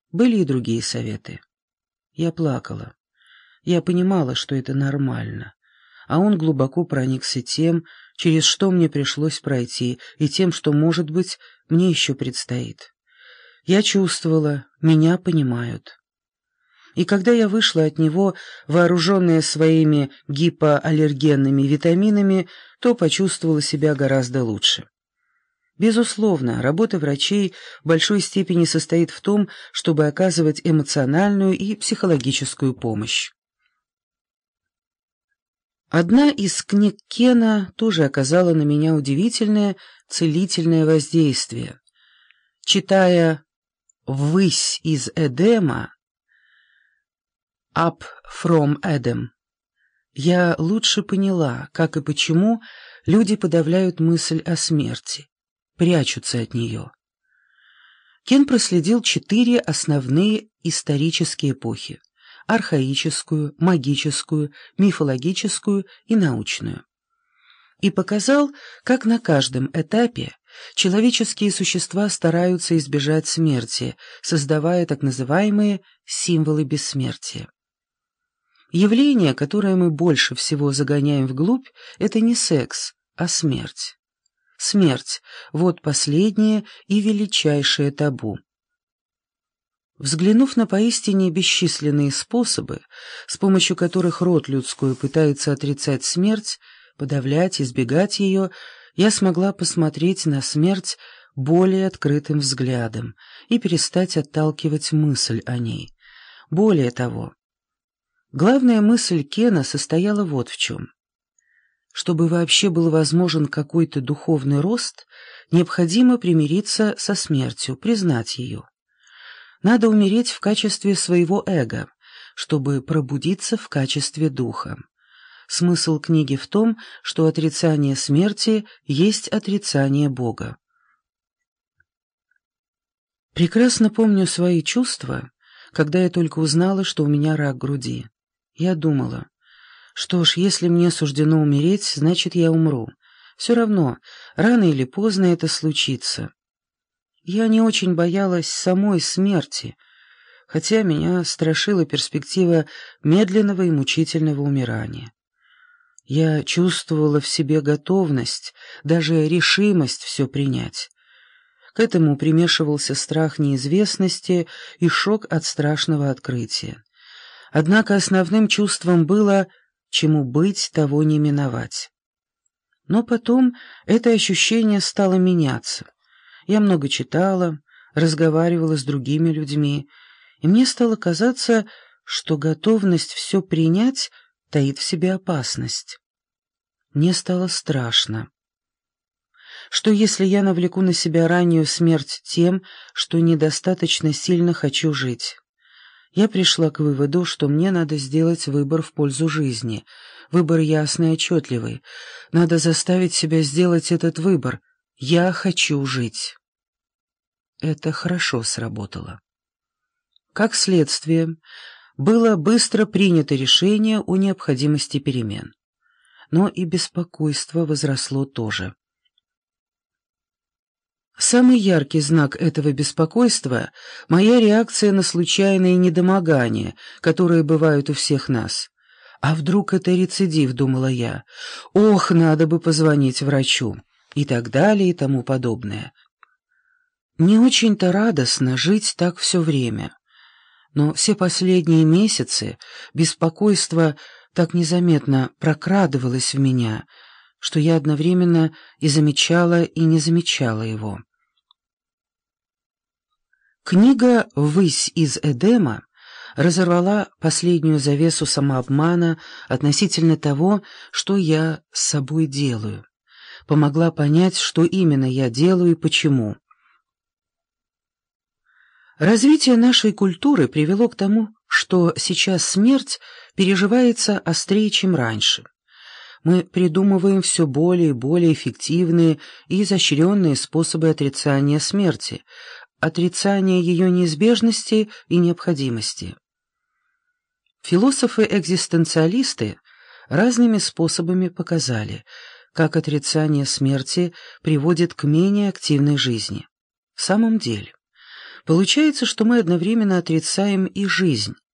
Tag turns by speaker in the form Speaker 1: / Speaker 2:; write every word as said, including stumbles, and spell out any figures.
Speaker 1: Были и другие советы. Я плакала. Я понимала, что это нормально. А он глубоко проникся тем, через что мне пришлось пройти, и тем, что, может быть, мне еще предстоит. Я чувствовала, меня понимают. И когда я вышла от него, вооруженная своими гипоаллергенными витаминами, то почувствовала себя гораздо лучше. Безусловно, работа врачей в большой степени состоит в том, чтобы оказывать эмоциональную и психологическую помощь. Одна из книг Кена тоже оказала на меня удивительное целительное воздействие. Читая «Ввысь из Эдема» «Up from Adam», я лучше поняла, как и почему люди подавляют мысль о смерти, прячутся от нее. Кен проследил четыре основные исторические эпохи: архаическую, магическую, мифологическую и научную. И показал, как на каждом этапе человеческие существа стараются избежать смерти, создавая так называемые символы бессмертия. Явление, которое мы больше всего загоняем вглубь, это не секс, а смерть. Смерть — вот последнее и величайшее табу. Взглянув на поистине бесчисленные способы, с помощью которых род людской пытается отрицать смерть, подавлять, избегать ее, я смогла посмотреть на смерть более открытым взглядом и перестать отталкивать мысль о ней. Более того, главная мысль Кена состояла вот в чем. Чтобы вообще был возможен какой-то духовный рост, необходимо примириться со смертью, признать ее. Надо умереть в качестве своего эго, чтобы пробудиться в качестве духа. Смысл книги в том, что отрицание смерти есть отрицание Бога. Прекрасно помню свои чувства, когда я только узнала, что у меня рак груди. Я думала, что ж, если мне суждено умереть, значит, я умру. Все равно, рано или поздно это случится. Я не очень боялась самой смерти, хотя меня страшила перспектива медленного и мучительного умирания. Я чувствовала в себе готовность, даже решимость все принять. К этому примешивался страх неизвестности и шок от страшного открытия. Однако основным чувством было «чему быть, того не миновать». Но потом это ощущение стало меняться. Я много читала, разговаривала с другими людьми, и мне стало казаться, что готовность все принять таит в себе опасность. Мне стало страшно. Что если я навлеку на себя раннюю смерть тем, что недостаточно сильно хочу жить? Я пришла к выводу, что мне надо сделать выбор в пользу жизни, выбор ясный и отчетливый. Надо заставить себя сделать этот выбор. Я хочу жить. Это хорошо сработало. Как следствие, было быстро принято решение о необходимости перемен. Но и беспокойство возросло тоже. Самый яркий знак этого беспокойства — моя реакция на случайные недомогания, которые бывают у всех нас. А вдруг это рецидив, думала я. Ох, надо бы позвонить врачу. И так далее, и тому подобное. Не очень-то радостно жить так все время. Но все последние месяцы беспокойство так незаметно прокрадывалось в меня, что я одновременно и замечала, и не замечала его. Книга «Ввысь из Эдема» разорвала последнюю завесу самообмана относительно того, что я с собой делаю. Помогла понять, что именно я делаю и почему. Развитие нашей культуры привело к тому, что сейчас смерть переживается острее, чем раньше. Мы придумываем все более и более эффективные и изощренные способы отрицания смерти, отрицания ее неизбежности и необходимости. Философы-экзистенциалисты разными способами показали, как отрицание смерти приводит к менее активной жизни. В самом деле, Получается, что мы одновременно отрицаем и жизнь,